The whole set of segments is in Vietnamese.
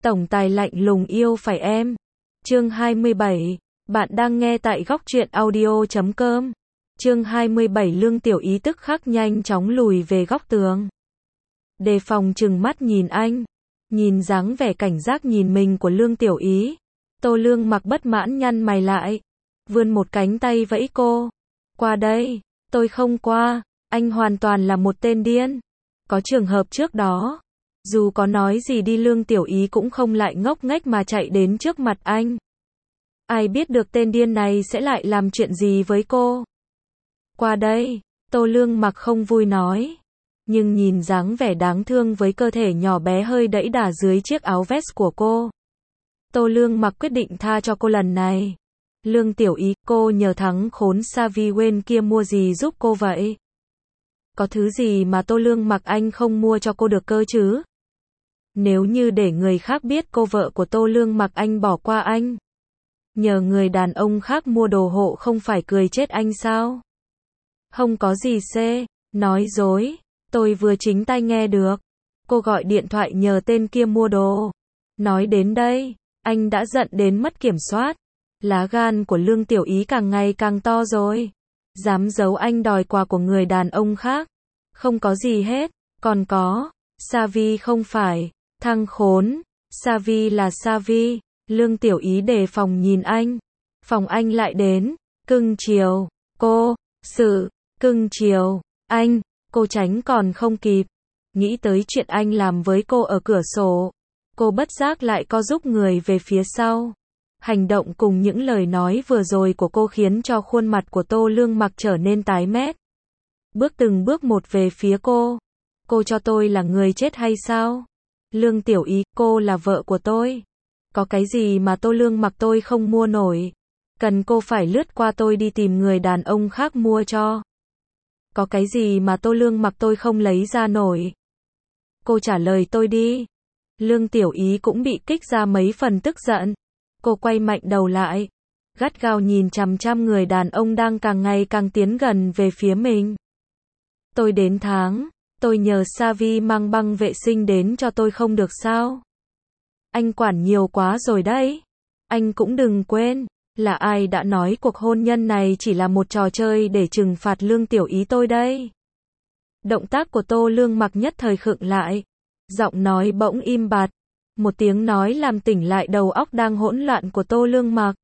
Tổng tài lạnh lùng yêu phải em. Chương 27. Bạn đang nghe tại góc truyện audio.com. Chương 27. Lương Tiểu Ý tức khắc nhanh chóng lùi về góc tường. Đề phòng trừng mắt nhìn anh. Nhìn dáng vẻ cảnh giác nhìn mình của Lương Tiểu Ý. Tô Lương Mặc bất mãn nhăn mày lại. Vươn một cánh tay vẫy cô. Qua đây. Tôi không qua. Anh hoàn toàn là một tên điên. Có trường hợp trước đó. Dù có nói gì đi Lương Tiểu Ý cũng không lại ngốc nghếch mà chạy đến trước mặt anh. Ai biết được tên điên này sẽ lại làm chuyện gì với cô. Qua đây. Tô Lương Mặc không vui nói. Nhưng nhìn dáng vẻ đáng thương với cơ thể nhỏ bé hơi đẫy đà dưới chiếc áo vest của cô. Tô Lương Mặc quyết định tha cho cô lần này. Lương Tiểu Ý, cô nhờ thằng khốn Savi Wen kia mua gì giúp cô vậy? Có thứ gì mà Tô Lương Mặc anh không mua cho cô được cơ chứ? Nếu như để người khác biết cô vợ của Tô Lương Mặc anh bỏ qua anh. Nhờ người đàn ông khác mua đồ hộ không phải cười chết anh sao? Không có gì nói dối. Tôi vừa chính tai nghe được. Cô gọi điện thoại nhờ tên kia mua đồ. Nói đến đây, anh đã giận đến mất kiểm soát. Lá gan của Lương Tiểu Ý càng ngày càng to rồi. Dám giấu anh đòi quà của người đàn ông khác. Không có gì hết. Còn có, Savi không phải. Thằng khốn. Savi là Savi. Lương Tiểu Ý đề phòng nhìn anh. Phòng anh lại đến. Cưng chiều. Cô. Sự. Cưng chiều. Anh. Cô tránh còn không kịp. Nghĩ tới chuyện anh làm với cô ở cửa sổ. Cô bất giác lại co rúm người về phía sau. Hành động cùng những lời nói vừa rồi của cô khiến cho khuôn mặt của Tô Lương Mặc trở nên tái mét. Bước từng bước một về phía cô. Cô cho tôi là người chết hay sao? Lương Tiểu Ý, cô là vợ của tôi. Có cái gì mà Tô Lương Mặc tôi không mua nổi? Cần cô phải lướt qua tôi đi tìm người đàn ông khác mua cho. Có cái gì mà Tô Lương Mặc tôi không lấy ra nổi? Cô trả lời tôi đi. Lương Tiểu Ý cũng bị kích ra mấy phần tức giận. Cô quay mạnh đầu lại. Gắt gao nhìn chằm chằm người đàn ông đang càng ngày càng tiến gần về phía mình. Tôi đến tháng. Tôi nhờ Savi mang băng vệ sinh đến cho tôi không được sao? Anh quản nhiều quá rồi đấy. Anh cũng đừng quên. Là ai đã nói cuộc hôn nhân này chỉ là một trò chơi để trừng phạt Lương Tiểu Ý tôi đây? Động tác của Tô Lương Mặc nhất thời khựng lại. Giọng nói bỗng im bặt. Một tiếng nói làm tỉnh lại đầu óc đang hỗn loạn của Tô Lương Mặc.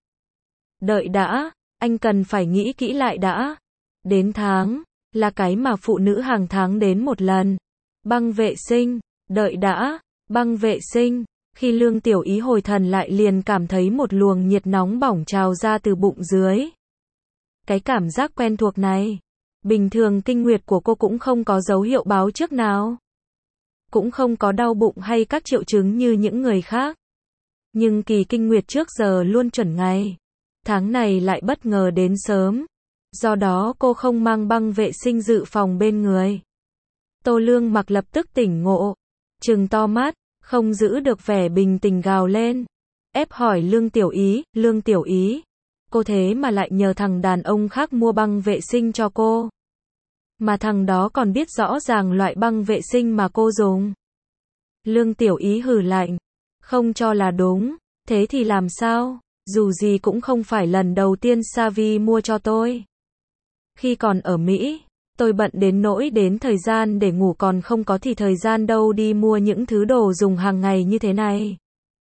Đợi đã, anh cần phải nghĩ kỹ lại đã. Đến tháng, là cái mà phụ nữ hàng tháng đến một lần. Băng vệ sinh, đợi đã, băng vệ sinh. Khi Lương Tiểu Ý hồi thần lại liền cảm thấy một luồng nhiệt nóng bỏng trào ra từ bụng dưới. Cái cảm giác quen thuộc này, bình thường kinh nguyệt của cô cũng không có dấu hiệu báo trước nào. Cũng không có đau bụng hay các triệu chứng như những người khác. Nhưng kỳ kinh nguyệt trước giờ luôn chuẩn ngày. Tháng này lại bất ngờ đến sớm. Do đó cô không mang băng vệ sinh dự phòng bên người. Tô Lương Mặc lập tức tỉnh ngộ. Trừng to mắt, không giữ được vẻ bình tĩnh gào lên. Ép hỏi Lương Tiểu Ý, Lương Tiểu Ý. Cô thế mà lại nhờ thằng đàn ông khác mua băng vệ sinh cho cô. Mà thằng đó còn biết rõ ràng loại băng vệ sinh mà cô dùng. Lương Tiểu Ý hừ lạnh. Không cho là đúng. Thế thì làm sao? Dù gì cũng không phải lần đầu tiên Savi mua cho tôi. Khi còn ở Mỹ, tôi bận đến nỗi đến thời gian để ngủ còn không có thì thời gian đâu đi mua những thứ đồ dùng hàng ngày như thế này.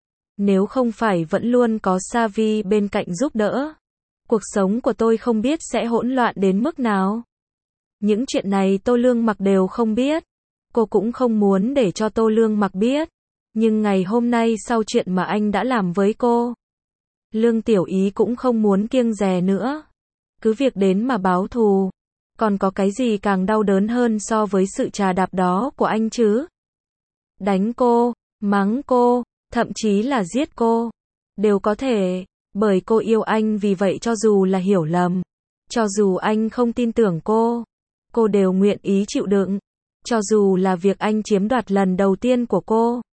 Nếu không phải vẫn luôn có Savi bên cạnh giúp đỡ, cuộc sống của tôi không biết sẽ hỗn loạn đến mức nào. Những chuyện này Tô Lương Mặc đều không biết. Cô cũng không muốn để cho Tô Lương Mặc biết. Nhưng ngày hôm nay sau chuyện mà anh đã làm với cô, Lương Tiểu Ý cũng không muốn kiêng dè nữa. Cứ việc đến mà báo thù. Còn có cái gì càng đau đớn hơn so với sự trà đạp đó của anh chứ? Đánh cô, mắng cô, thậm chí là giết cô. Đều có thể. Bởi cô yêu anh vì vậy cho dù là hiểu lầm. Cho dù anh không tin tưởng cô đều nguyện ý chịu đựng. Cho dù là việc anh chiếm đoạt lần đầu tiên của cô.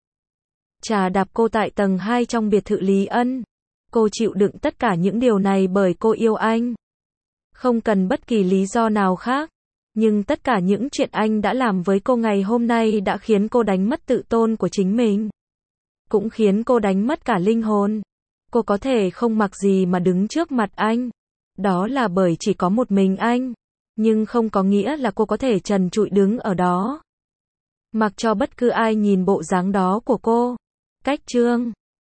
Trà đạp cô tại tầng 2 trong biệt thự Lý Ân. Cô chịu đựng tất cả những điều này bởi cô yêu anh. Không cần bất kỳ lý do nào khác. Nhưng tất cả những chuyện anh đã làm với cô ngày hôm nay đã khiến cô đánh mất tự tôn của chính mình. cũng khiến cô đánh mất cả linh hồn. Cô có thể không mặc gì mà đứng trước mặt anh. Đó là bởi chỉ có một mình anh. Nhưng không có nghĩa là cô có thể trần trụi đứng ở đó. Mặc cho bất cứ ai nhìn bộ dáng đó của cô. Cách chương